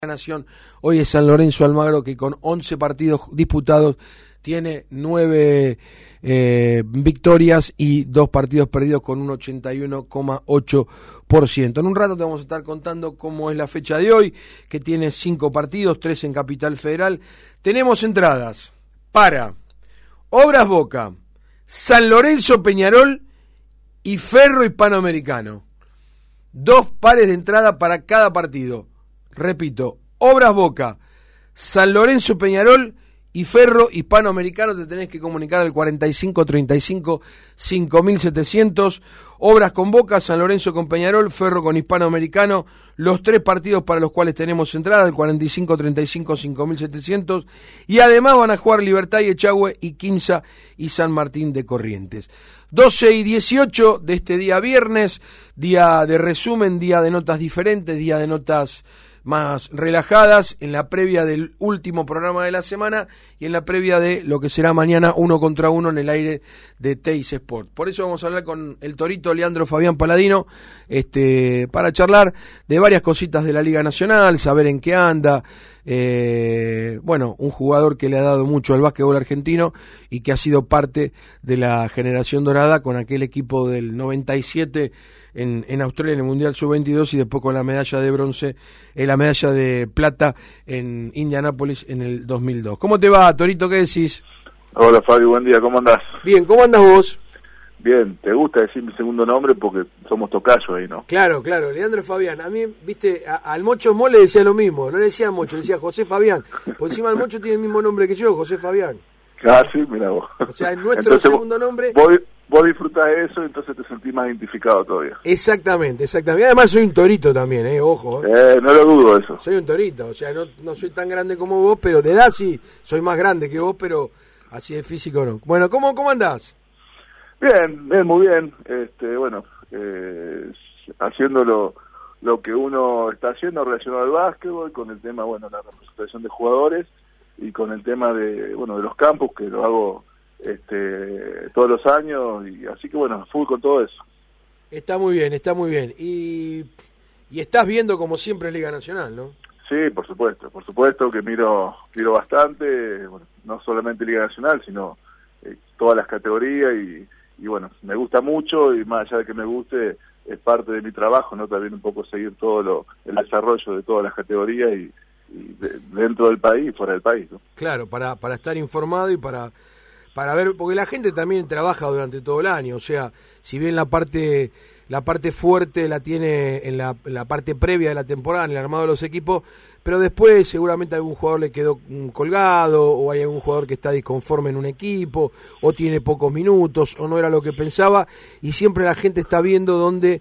Nación. Hoy es San Lorenzo Almagro, que con 11 partidos disputados tiene 9 victorias y 2 partidos perdidos con un 81,8%. En un rato te vamos a estar contando cómo es la fecha de hoy, que tiene 5 partidos, 3 en Capital Federal. Tenemos entradas para Obras Boca, San Lorenzo Peñarol y Ferro Hispanoamericano. 2 pares de entrada para cada partido. Repito, Obras Boca, San Lorenzo Peñarol y Ferro Hispanoamericano. Te tenés que comunicar al 4535-5700. Obras con Boca, San Lorenzo con Peñarol, Ferro con Hispanoamericano. Los 3 partidos para los cuales tenemos entrada, el 4535-5700. Y además van a jugar Libertad y Echagüe y Quimsa y San Martín de Corrientes. 12 y 18 de este día viernes, día de resumen, día de notas diferentes, día de notas más relajadas, en la previa del último programa de la semana y en la previa de lo que será mañana 1 contra 1 en el aire de Teis Sport. Por eso vamos a hablar con el torito Leandro Fabián Paladino, para charlar de varias cositas de la Liga Nacional, saber en qué anda. Un jugador que le ha dado mucho al básquetbol argentino y que ha sido parte de la generación dorada con aquel equipo del 97 en Australia en el Mundial Sub-22 y después con la medalla de bronce, la medalla de plata en Indianápolis en el 2002. ¿Cómo te va, Torito? ¿Qué decís? Hola, Fabio, buen día, ¿cómo andás? Bien, ¿cómo andás vos? Bien, ¿te gusta decir mi segundo nombre? Porque somos tocayos ahí, ¿no? Claro, Leandro Fabián. A mí, viste, al Mocho Mo le decía lo mismo, no le decía Mocho, le decía José Fabián. Por encima el Mocho tiene el mismo nombre que yo, José Fabián. Ah, sí, mira vos. O sea, nuestro entonces, segundo nombre... Vos disfrutás de eso, entonces te sentís más identificado todavía. Exactamente. Además soy un torito también, ojo. No lo dudo eso. Soy un torito, o sea, no soy tan grande como vos, pero de edad sí, soy más grande que vos, pero así de físico no. Bueno, ¿cómo andás? Bien, muy bien. Haciendo lo que uno está haciendo relacionado al básquetbol, con el tema, la representación de jugadores y con el tema de los campus, que lo hago todos los años, y así que full con todo eso. Está muy bien. Y estás viendo como siempre Liga Nacional, ¿no? Sí, por supuesto que miro bastante, no solamente Liga Nacional, sino todas las categorías y me gusta mucho, y más allá de que me guste, es parte de mi trabajo, ¿no? También un poco seguir todo el desarrollo de todas las categorías y dentro del país y fuera del país, ¿no? Claro, para estar informado y para ver, porque la gente también trabaja durante todo el año, o sea, si bien la parte fuerte la tiene en la parte previa de la temporada, en el armado de los equipos, pero después seguramente algún jugador le quedó colgado, o hay algún jugador que está disconforme en un equipo, o tiene pocos minutos, o no era lo que pensaba, y siempre la gente está viendo dónde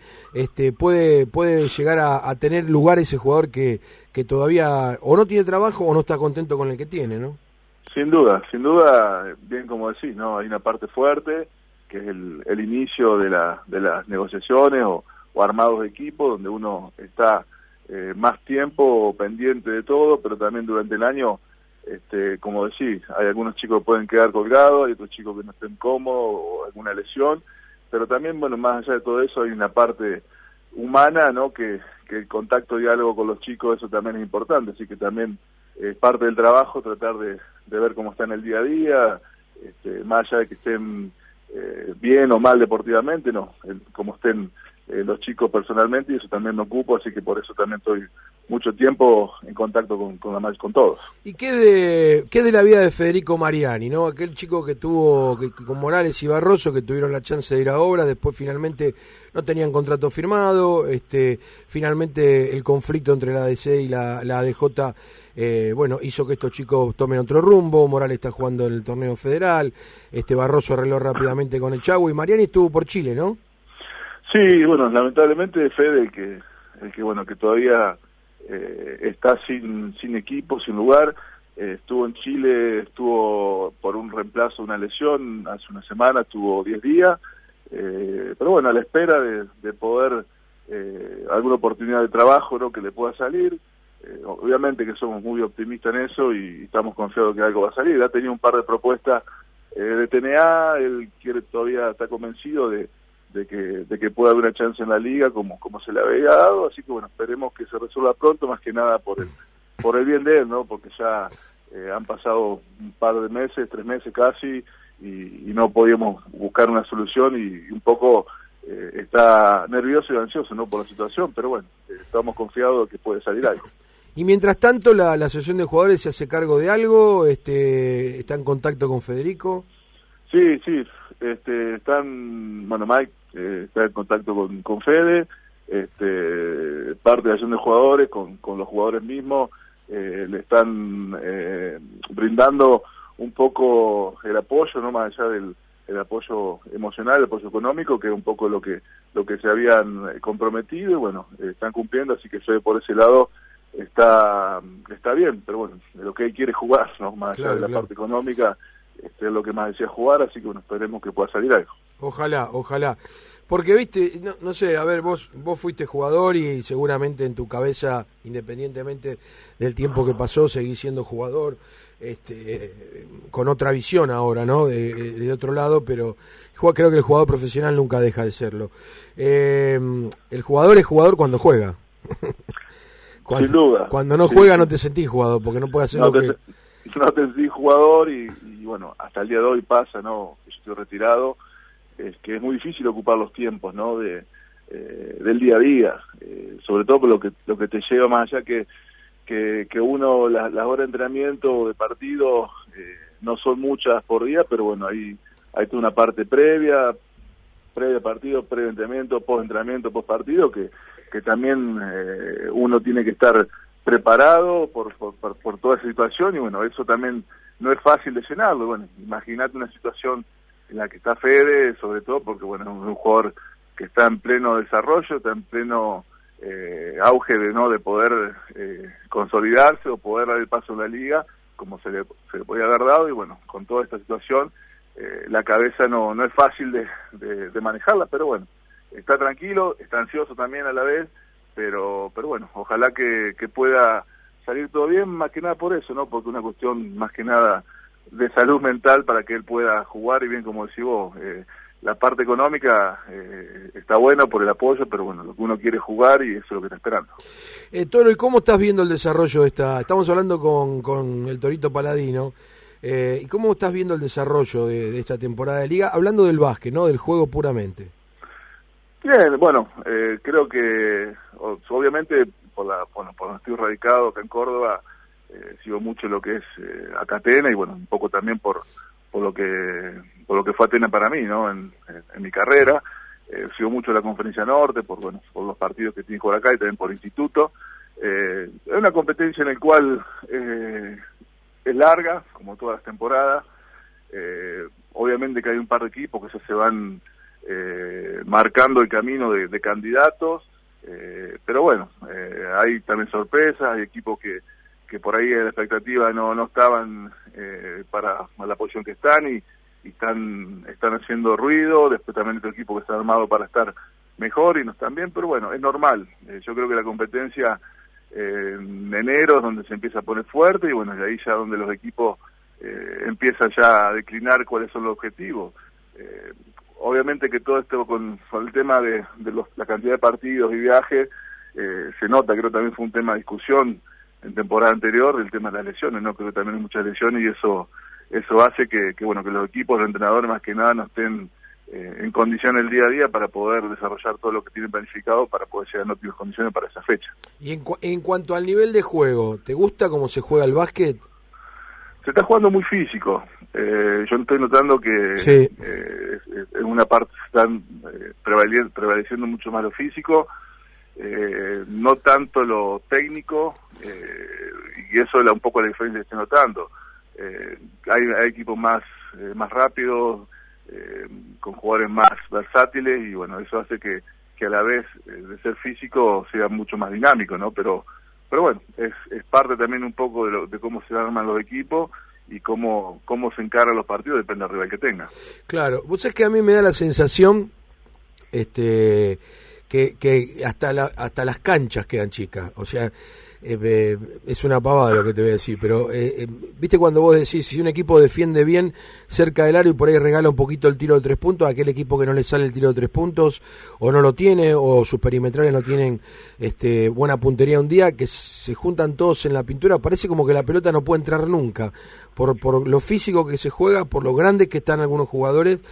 puede llegar a tener lugar ese jugador que todavía o no tiene trabajo o no está contento con el que tiene, ¿no? Sin duda, bien como decís, ¿no? Hay una parte fuerte, que es el inicio de las negociaciones o armados de equipo, donde uno está más tiempo pendiente de todo, pero también durante el año, como decís, hay algunos chicos que pueden quedar colgados, hay otros chicos que no estén cómodos o alguna lesión, pero también, más allá de todo eso, hay una parte humana, ¿no? Que el contacto y diálogo con los chicos, eso también es importante, así que también es parte del trabajo tratar de ver cómo están el día a día, más allá de que estén bien o mal deportivamente, como estén los chicos personalmente, y eso también me ocupo, así que por eso también estoy mucho tiempo en contacto con todos. ¿Y qué de la vida de Federico Mariani, no? Aquel chico que tuvo, que con Morales y Barroso, que tuvieron la chance de ir a Obras, después finalmente no tenían contrato firmado, finalmente el conflicto entre la ADC y la ADJ, hizo que estos chicos tomen otro rumbo. Morales está jugando en el torneo federal, Barroso arregló rápidamente con el Echagüe, y Mariani estuvo por Chile, ¿no? Sí, lamentablemente Fede, que todavía está sin equipo, sin lugar, estuvo en Chile, estuvo por un reemplazo, una lesión, hace una semana, estuvo 10 días, pero a la espera de poder alguna oportunidad de trabajo, ¿no? Que le pueda salir. Obviamente que somos muy optimistas en eso y estamos confiados que algo va a salir. Ha tenido un par de propuestas de TNA, él todavía está convencido de que pueda haber una chance en la liga como se le había dado, así que esperemos que se resuelva pronto, más que nada por por el bien de él, ¿no? Porque ya han pasado un par de meses, 3 meses casi, y no podíamos buscar una solución y un poco está nervioso y ansioso, ¿no? Por la situación, pero bueno, estamos confiados de que puede salir algo. Y mientras tanto, la asociación de jugadores se hace cargo de algo, está en contacto con Federico. Sí, bueno, Mike está en contacto con Fede, parte de la asociación de jugadores, con los jugadores mismos, le están brindando un poco el apoyo, no más allá del el apoyo emocional, el apoyo económico, que es un poco lo que se habían comprometido, y bueno, están cumpliendo, así que por ese lado está bien, pero bueno, lo que él quiere es jugar, ¿no? Más allá de la parte económica, es lo que más desea jugar, así que bueno, esperemos que pueda salir algo. Ojalá. Porque, viste, no sé, a ver, vos fuiste jugador y seguramente en tu cabeza, independientemente del tiempo que pasó, seguís siendo jugador, con otra visión ahora, ¿no? De otro lado, pero creo que el jugador profesional nunca deja de serlo. El jugador es jugador cuando juega. Sin duda. Cuando no juega no te sentís jugador, porque no puede hacer lo que... No te sentís jugador y bueno, hasta el día de hoy pasa, ¿no? Yo estoy retirado, es que es muy difícil ocupar los tiempos, ¿no? Del día a día, sobre todo por lo que te lleva más allá que uno, las horas de entrenamiento o de partido no son muchas por día, pero bueno, hay toda una parte previa partido, previo entrenamiento, post partido, que también uno tiene que estar preparado por toda esa situación, y bueno, eso también no es fácil de llenarlo. Bueno, imagínate una situación en la que está Fede, sobre todo porque bueno, es un jugador que está en pleno desarrollo, está en pleno auge de poder consolidarse o poder dar el paso en la liga, como se le podía haber dado, y bueno, con toda esta situación, la cabeza no es fácil de manejarla, pero bueno, está tranquilo, está ansioso también a la vez, pero bueno, ojalá que pueda salir todo bien, más que nada por eso, ¿no? Porque una cuestión más que nada de salud mental para que él pueda jugar, y bien como decís vos, la parte económica está buena por el apoyo, pero bueno, lo que uno quiere es jugar y eso es lo que está esperando. Toro, ¿y cómo estás viendo el desarrollo de estamos hablando con el Torito Paladino, ¿y cómo estás viendo el desarrollo de esta temporada de liga, hablando del básquet, ¿no? Del juego puramente? Bien, bueno, creo que obviamente por donde estoy radicado acá en Córdoba, sigo mucho lo que es acá Atena, y bueno, un poco también por lo que fue Atena para mí, ¿no? En mi carrera, sigo mucho la Conferencia Norte por los partidos que tiene por acá y también por instituto. Es una competencia en la cual es larga, como todas las temporadas. Obviamente que hay un par de equipos que se van marcando el camino de candidatos, pero bueno, hay también sorpresas, hay equipos que por ahí la expectativa no estaban para la posición que están y están haciendo ruido. Después también otro equipo que está armado para estar mejor y no están bien, pero bueno, es normal. Yo creo que la competencia en enero es donde se empieza a poner fuerte, y bueno, de ahí ya donde los equipos empiezan ya a declinar cuáles son los objetivos. Obviamente que todo esto con el tema de la cantidad de partidos y viajes, se nota, creo que también fue un tema de discusión en temporada anterior, el tema de las lesiones, ¿no? Creo que también hay muchas lesiones, y eso hace que los equipos, los entrenadores más que nada no estén en condiciones el día a día para poder desarrollar todo lo que tienen planificado para poder llegar en óptimas condiciones para esa fecha. Y en cuanto al nivel de juego, ¿te gusta cómo se juega el básquet? Se está jugando muy físico. Yo estoy notando que sí. En una parte están prevaleciendo mucho más lo físico, no tanto lo técnico, y eso es un poco la diferencia que estoy notando. Hay equipos más rápidos, con jugadores más versátiles, y bueno, eso hace que a la vez de ser físico sea mucho más dinámico, ¿no? Pero bueno, es parte también un poco de cómo se arman los equipos y cómo se encaran los partidos, depende del rival que tenga. Claro, vos sabés que a mí me da la sensación que hasta las canchas quedan chicas, o sea, es una pavada lo que te voy a decir, pero viste cuando vos decís, si un equipo defiende bien cerca del aro y por ahí regala un poquito el tiro de 3 puntos, aquel equipo que no le sale el tiro de 3 puntos, o no lo tiene, o sus perimetrales no tienen buena puntería un día, que se juntan todos en la pintura, parece como que la pelota no puede entrar nunca, por lo físico que se juega, por lo grandes que están algunos jugadores,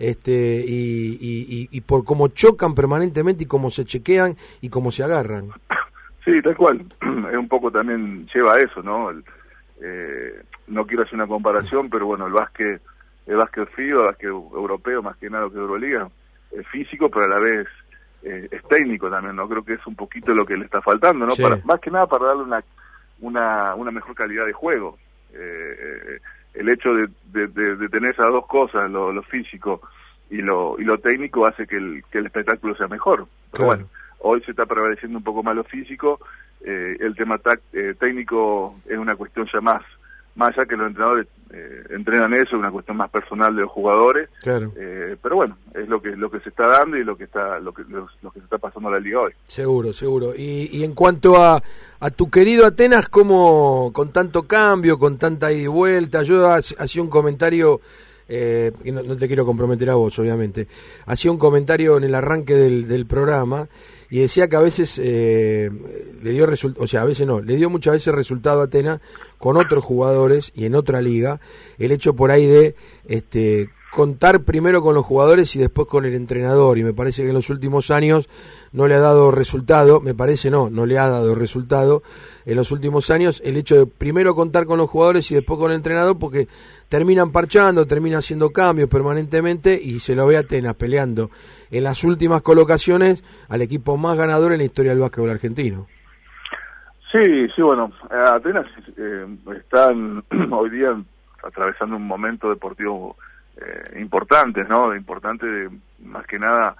y por cómo chocan permanentemente y cómo se chequean y cómo se agarran. Sí, tal cual. Es un poco también lleva a eso, ¿no? No quiero hacer una comparación, pero bueno, el básquet FIBA, el básquet europeo, más que nada que Euroliga, es físico, pero a la vez es técnico también, ¿no? Creo que es un poquito lo que le está faltando, ¿no? Sí. Más que nada para darle una mejor calidad de juego. El hecho de tener esas dos cosas, lo físico y lo técnico, hace que el espectáculo sea mejor. Pero claro. bueno, hoy se está prevaleciendo un poco más lo físico, el tema técnico es una cuestión ya más allá que los entrenadores entrenan eso, es una cuestión más personal de los jugadores, Claro. Pero bueno, es lo que se está dando y lo que se está pasando en la liga hoy. Seguro. Y en cuanto a tu querido Atenas, ¿cómo con tanto cambio, con tanta ida y vuelta? Yo hacía un comentario, que no te quiero comprometer a vos, obviamente. Hacía un comentario en el arranque del programa y decía que a veces le dio resultado, o sea, a veces no, le dio muchas veces resultado a Atenas con otros jugadores y en otra liga, el hecho por ahí de contar primero con los jugadores y después con el entrenador, y me parece que en los últimos años no le ha dado resultado, no le ha dado resultado en los últimos años el hecho de primero contar con los jugadores y después con el entrenador, porque terminan parchando, terminan haciendo cambios permanentemente y se lo ve a Atenas peleando en las últimas colocaciones al equipo más ganador en la historia del básquetbol argentino. Sí, bueno, Atenas están hoy día atravesando un momento deportivo importante, ¿no? Importante más que nada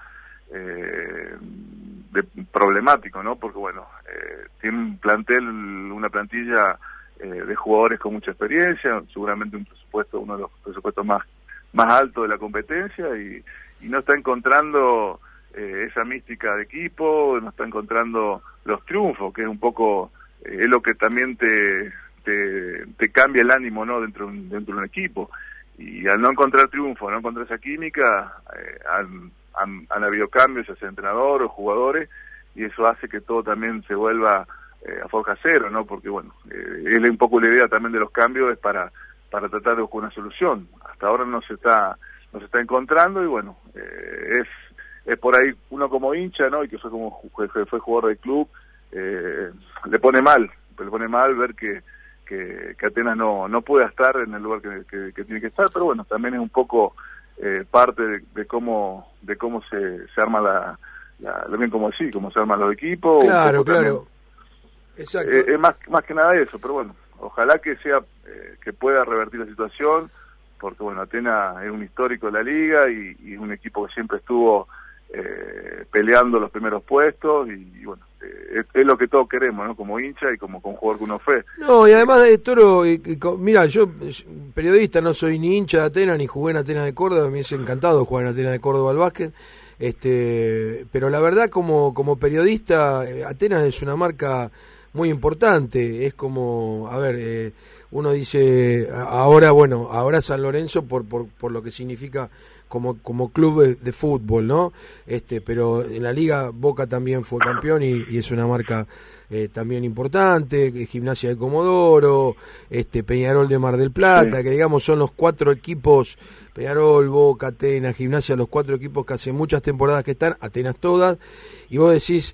de problemático, ¿no? Porque bueno, tiene un plantel, una plantilla de jugadores con mucha experiencia, seguramente un presupuesto, uno de los presupuestos más altos de la competencia, y no está encontrando esa mística de equipo, no está encontrando los triunfos, que es un poco es lo que también te cambia el ánimo, ¿no? dentro de un equipo. Y al no encontrar triunfo, no encontrar esa química, han habido cambios, ya sea entrenador o jugadores, y eso hace que todo también se vuelva a forja cero, ¿no? Porque bueno, es un poco la idea también de los cambios, es para tratar de buscar una solución. Hasta ahora no se está encontrando, y bueno, es por ahí uno como hincha, ¿no? Y que fue jugador del club, le pone mal ver que Atenas no pueda estar en el lugar que tiene que estar, pero bueno, también es un poco parte de cómo se arma bien como así, cómo se arman los equipos. Claro. También, Exacto. Es más que nada eso, pero bueno, ojalá que que pueda revertir la situación, porque bueno, Atenas es un histórico de la liga y es un equipo que siempre estuvo peleando los primeros puestos, y bueno, es lo que todos queremos, ¿no? Como hincha y como jugador que uno fue. No, y además de Toro, mira, yo periodista, no soy ni hincha de Atenas ni jugué en Atenas de Córdoba, me hubiese encantado jugar en Atenas de Córdoba al básquet, pero la verdad como periodista, Atenas es una marca muy importante, es como, a ver, uno dice, ahora San Lorenzo por lo que significa como club de fútbol, ¿no? Pero en la liga Boca también fue campeón y es una marca también importante, Gimnasia de Comodoro, Peñarol de Mar del Plata, sí, que digamos son los 4 equipos, Peñarol, Boca, Atenas, Gimnasia, los 4 equipos que hace muchas temporadas que están, Atenas todas, y vos decís,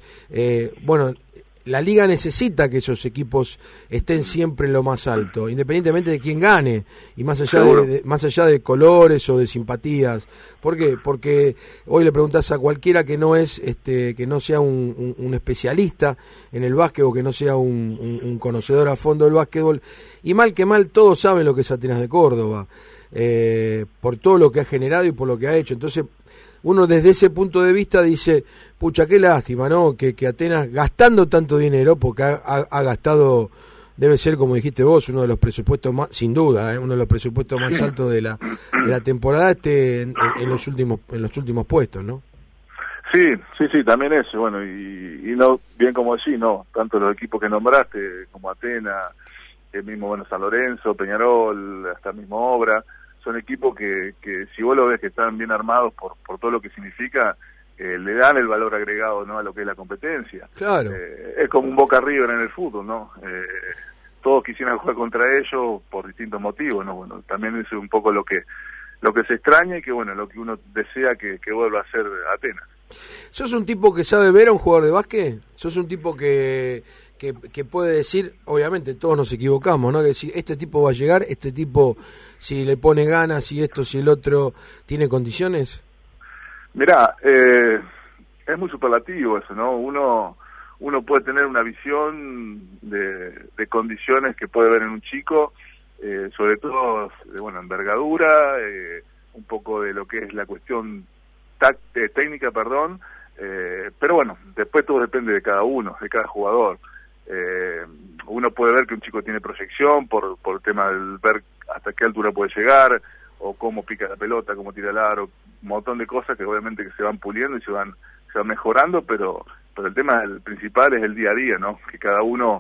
la liga necesita que esos equipos estén siempre en lo más alto, independientemente de quién gane, y más allá de colores o de simpatías. ¿Por qué? Porque hoy le preguntás a cualquiera que no es que no sea un especialista en el básquet, o que no sea un conocedor a fondo del básquetbol, y mal que mal todos saben lo que es Atenas de Córdoba, por todo lo que ha generado y por lo que ha hecho. Entonces uno desde ese punto de vista dice, pucha, qué lástima, ¿no? Que Atenas, gastando tanto dinero, porque ha gastado, debe ser, como dijiste vos, uno de los presupuestos más, sin duda, uno de los presupuestos más altos de la temporada, en los últimos puestos, ¿no? Sí, también eso, bueno, y no, bien como decís, no, tanto los equipos que nombraste, como Atenas, el mismo, bueno, San Lorenzo, Peñarol, hasta el mismo Obra, son equipos que si vos lo ves que están bien armados por todo lo que significa, le dan el valor agregado, ¿no?, a lo que es la competencia. Claro. Es como un Boca River en el fútbol, ¿no? Todos quisieran jugar contra ellos por distintos motivos, ¿no? Bueno, también es un poco lo que se extraña y que, bueno, lo que uno desea que vuelva a ser Atenas. ¿Sos un tipo que sabe ver a un jugador de básquet? ¿Sos un tipo que puede decir, obviamente todos nos equivocamos, ¿no? Que si este tipo va a llegar, este tipo si le pone ganas, si esto, si el otro, ¿tiene condiciones? Mirá, es muy superlativo eso, ¿no? Uno puede tener una visión de condiciones que puede ver en un chico, sobre todo de, bueno, envergadura, un poco de lo que es la cuestión técnica, perdón, pero bueno, después todo depende de cada uno, de cada jugador. Uno puede ver que un chico tiene proyección por el tema del ver hasta qué altura puede llegar, o cómo pica la pelota, cómo tira el aro, un montón de cosas que obviamente que se van puliendo y se van mejorando, pero el tema principal es el día a día, ¿no? Que cada uno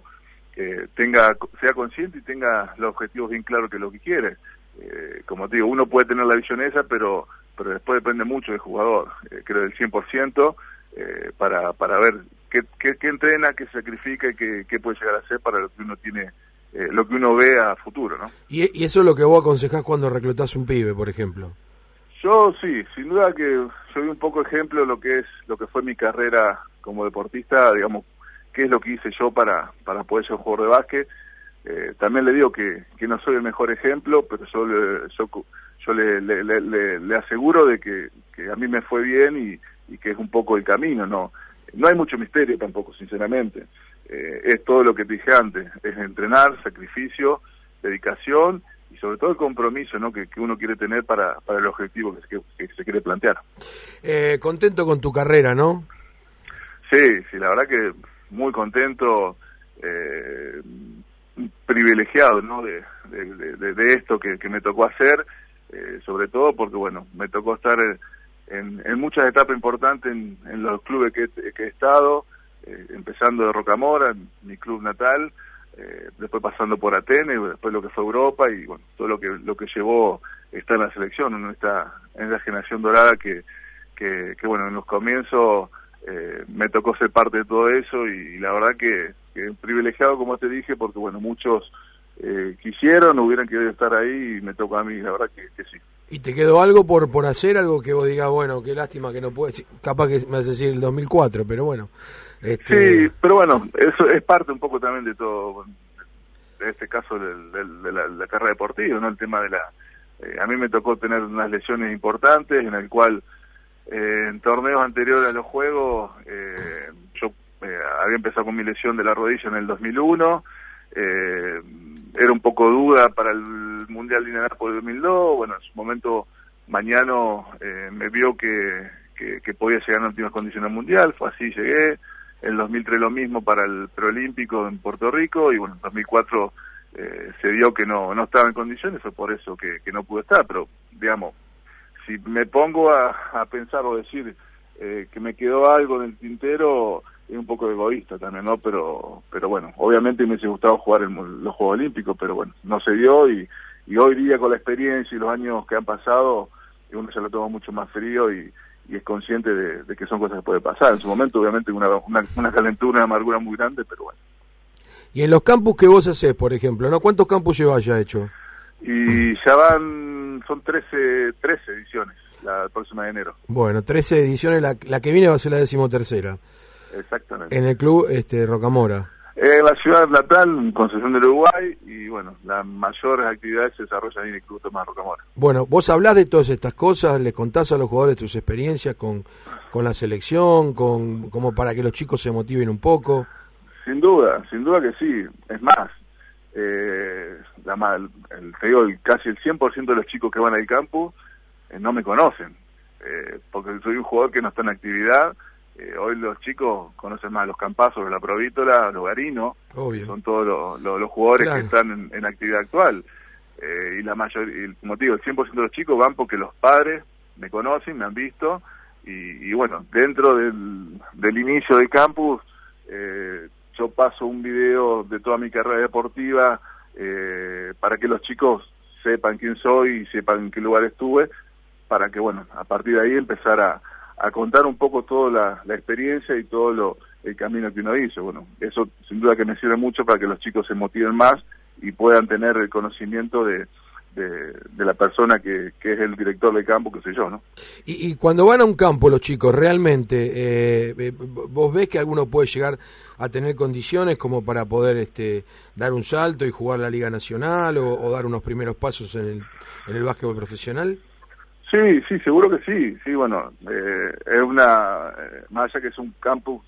sea consciente y tenga los objetivos bien claros que es lo que quiere. Como te digo, uno puede tener la visión esa, pero después depende mucho del jugador, creo del 100%, para ver qué entrena, qué sacrifica y qué puede llegar a hacer para lo que uno tiene, lo que uno ve a futuro, ¿no? Y eso es lo que vos aconsejás cuando reclutás un pibe, por ejemplo. Yo sí, sin duda que soy un poco ejemplo de lo que fue mi carrera como deportista, digamos, qué es lo que hice yo para poder ser un jugador de básquet. También le digo que no soy el mejor ejemplo, pero yo le aseguro de que a mí me fue bien y que es un poco el camino, ¿no? No hay mucho misterio tampoco, sinceramente. Es todo lo que te dije antes, es entrenar, sacrificio, dedicación y sobre todo el compromiso, ¿no?, que uno quiere tener para el objetivo que se quiere plantear. Contento con tu carrera, ¿no? Sí, la verdad que muy contento, privilegiado, ¿no?, de esto que me tocó hacer, sobre todo porque, bueno, me tocó estar en muchas etapas importantes en los clubes que he estado, empezando de Rocamora, mi club natal, después pasando por Atenas, después lo que fue Europa y, bueno, todo lo que llevó estar en la selección, uno está en la generación dorada que bueno, en los comienzos me tocó ser parte de todo eso y la verdad que privilegiado, como te dije, porque, bueno, muchos quisieron, hubieran querido estar ahí y me tocó a mí, la verdad que sí. ¿Y te quedó algo por hacer, algo que vos digas, bueno, qué lástima que no puedes, capaz que me hace decir el 2004, pero bueno? Sí, pero bueno, eso es parte un poco también de todo, de este caso de la carrera deportiva, ¿no? El tema de a mí me tocó tener unas lesiones importantes, en el cual en torneos anteriores a los Juegos, yo había empezado con mi lesión de la rodilla en el 2001, era un poco duda para el Mundial de Indianápolis 2002, bueno, en su momento Mañano me vio que podía llegar en óptimas condiciones al Mundial, fue así, llegué. En el 2003 lo mismo para el preolímpico en Puerto Rico y, bueno, en 2004 se vio que no estaba en condiciones, fue por eso que no pude estar, pero, digamos, si me pongo a pensar o decir que me quedó algo en el tintero, es un poco egoísta también, ¿no? Pero bueno, obviamente me hubiese gustado jugar en los Juegos Olímpicos, pero bueno, no se dio y hoy día con la experiencia y los años que han pasado, uno se lo toma mucho más frío y es consciente de que son cosas que pueden pasar. En su momento, obviamente, una calentura, una amargura muy grande, pero bueno. Y en los campus que vos hacés, por ejemplo, ¿no? ¿Cuántos campus llevas ya hecho? Y ya son 13 ediciones, la próxima de enero. Bueno, 13 ediciones, la que viene va a ser la 13ª. Exactamente. En el club Rocamora. En la ciudad natal, en Concepción del Uruguay, y bueno, las mayores actividades se desarrollan en el Club Tomás Rocamora. Bueno, vos hablás de todas estas cosas, les contás a los jugadores tus experiencias con la selección, como para que los chicos se motiven un poco. Sin duda que sí. Es más, te digo, casi el 100% de los chicos que van al campus no me conocen, porque soy un jugador que no está en actividad. Hoy los chicos conocen más los Campazos, la Provítola, los Garinos. Obvio. Son todos los jugadores, claro, que están en actividad actual. Y la mayoría, como te digo, el 100% de los chicos van porque los padres me conocen, me han visto y bueno, dentro del inicio del campus, yo paso un video de toda mi carrera deportiva para que los chicos sepan quién soy y sepan en qué lugar estuve, para que, bueno, a partir de ahí empezar a contar un poco toda la experiencia y todo el camino que uno hizo. Bueno, eso sin duda que me sirve mucho para que los chicos se motiven más y puedan tener el conocimiento de la persona que es el director del campo, que soy yo, ¿no? Y cuando van a un campo los chicos, realmente, ¿vos ves que alguno puede llegar a tener condiciones como para poder dar un salto y jugar la Liga Nacional o dar unos primeros pasos en el básquetbol profesional? Sí, seguro que sí. Sí, bueno, es más allá que es un campus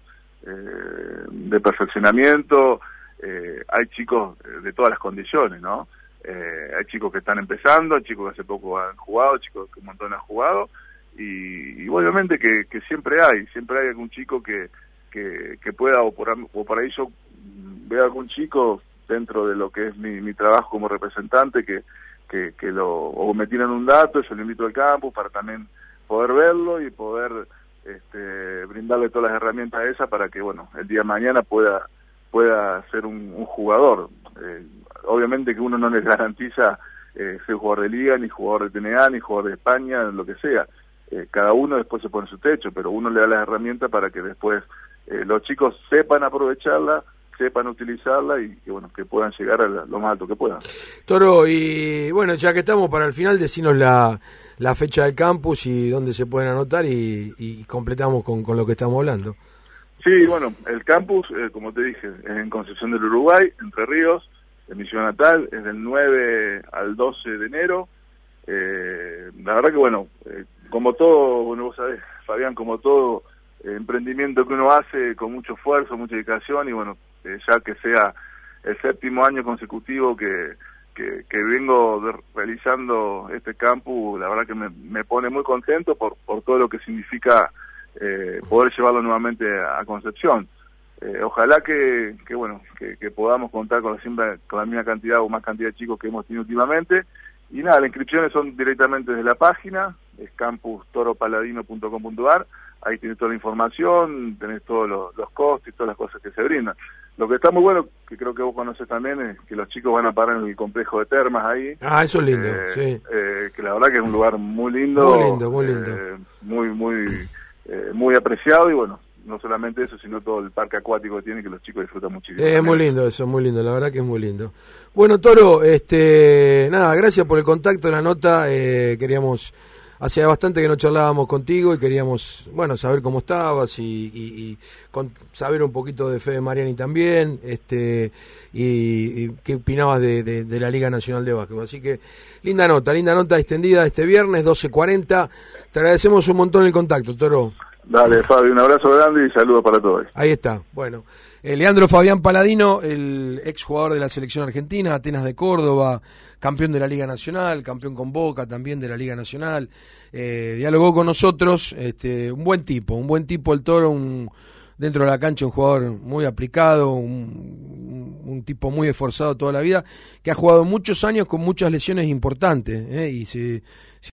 de perfeccionamiento, hay chicos de todas las condiciones, ¿no? Hay chicos que están empezando, hay chicos que hace poco han jugado, chicos que un montón han jugado, y obviamente que siempre hay algún chico que pueda, o por ahí yo veo algún chico dentro de lo que es mi trabajo como representante que o me tiran un dato, yo lo invito al campus para también poder verlo y poder brindarle todas las herramientas esas para que, bueno, el día de mañana pueda ser un jugador. Obviamente que uno no les garantiza ser jugador de liga, ni jugador de TNA, ni jugador de España, lo que sea. Cada uno después se pone su techo, pero uno le da las herramientas para que después los chicos sepan aprovecharla, sepan utilizarla y que, bueno, que puedan llegar a lo más alto que puedan. Toro, y bueno, ya que estamos para el final, decinos la fecha del campus y dónde se pueden anotar y completamos con lo que estamos hablando. Sí, bueno, el campus, como te dije, es en Concepción del Uruguay, Entre Ríos, en mi ciudad natal, es del 9 al 12 de enero. La verdad que, bueno, como todo, bueno, vos sabés, Fabián, como todo emprendimiento que uno hace con mucho esfuerzo, mucha dedicación, y bueno, ya que sea el 7º año consecutivo que vengo realizando este campus, la verdad que me pone muy contento por todo lo que significa poder llevarlo nuevamente a Concepción. Ojalá que podamos contar con la misma cantidad o más cantidad de chicos que hemos tenido últimamente. Y nada, las inscripciones son directamente desde la página, es campustoropaladino.com.ar, ahí tenés toda la información, tenés todos los costos y todas las cosas que se brindan. Lo que está muy bueno, que creo que vos conocés también, es que los chicos van a parar en el complejo de termas ahí. Ah, eso es lindo, sí. Que la verdad que es un lugar muy lindo. Muy lindo. Muy apreciado, y bueno, no solamente eso, sino todo el parque acuático que tiene, que los chicos disfrutan muchísimo. Es muy lindo eso, muy lindo, la verdad que es muy lindo. Bueno, Toro, nada, gracias por el contacto, la nota, queríamos, hacía bastante que no charlábamos contigo y queríamos, bueno, saber cómo estabas y saber un poquito de Fede Mariani también, y qué opinabas de la Liga Nacional de Básquetbol. Así que linda nota extendida este viernes, 12:40. Te agradecemos un montón el contacto, Toro. Dale, Fabio, un abrazo grande y saludos para todos. Ahí está, bueno. Leandro Fabián Paladino, el exjugador de la selección argentina, Atenas de Córdoba, campeón de la Liga Nacional, campeón con Boca también de la Liga Nacional, dialogó con nosotros, un buen tipo el Toro, dentro de la cancha un jugador muy aplicado, un tipo muy esforzado toda la vida, que ha jugado muchos años con muchas lesiones importantes, y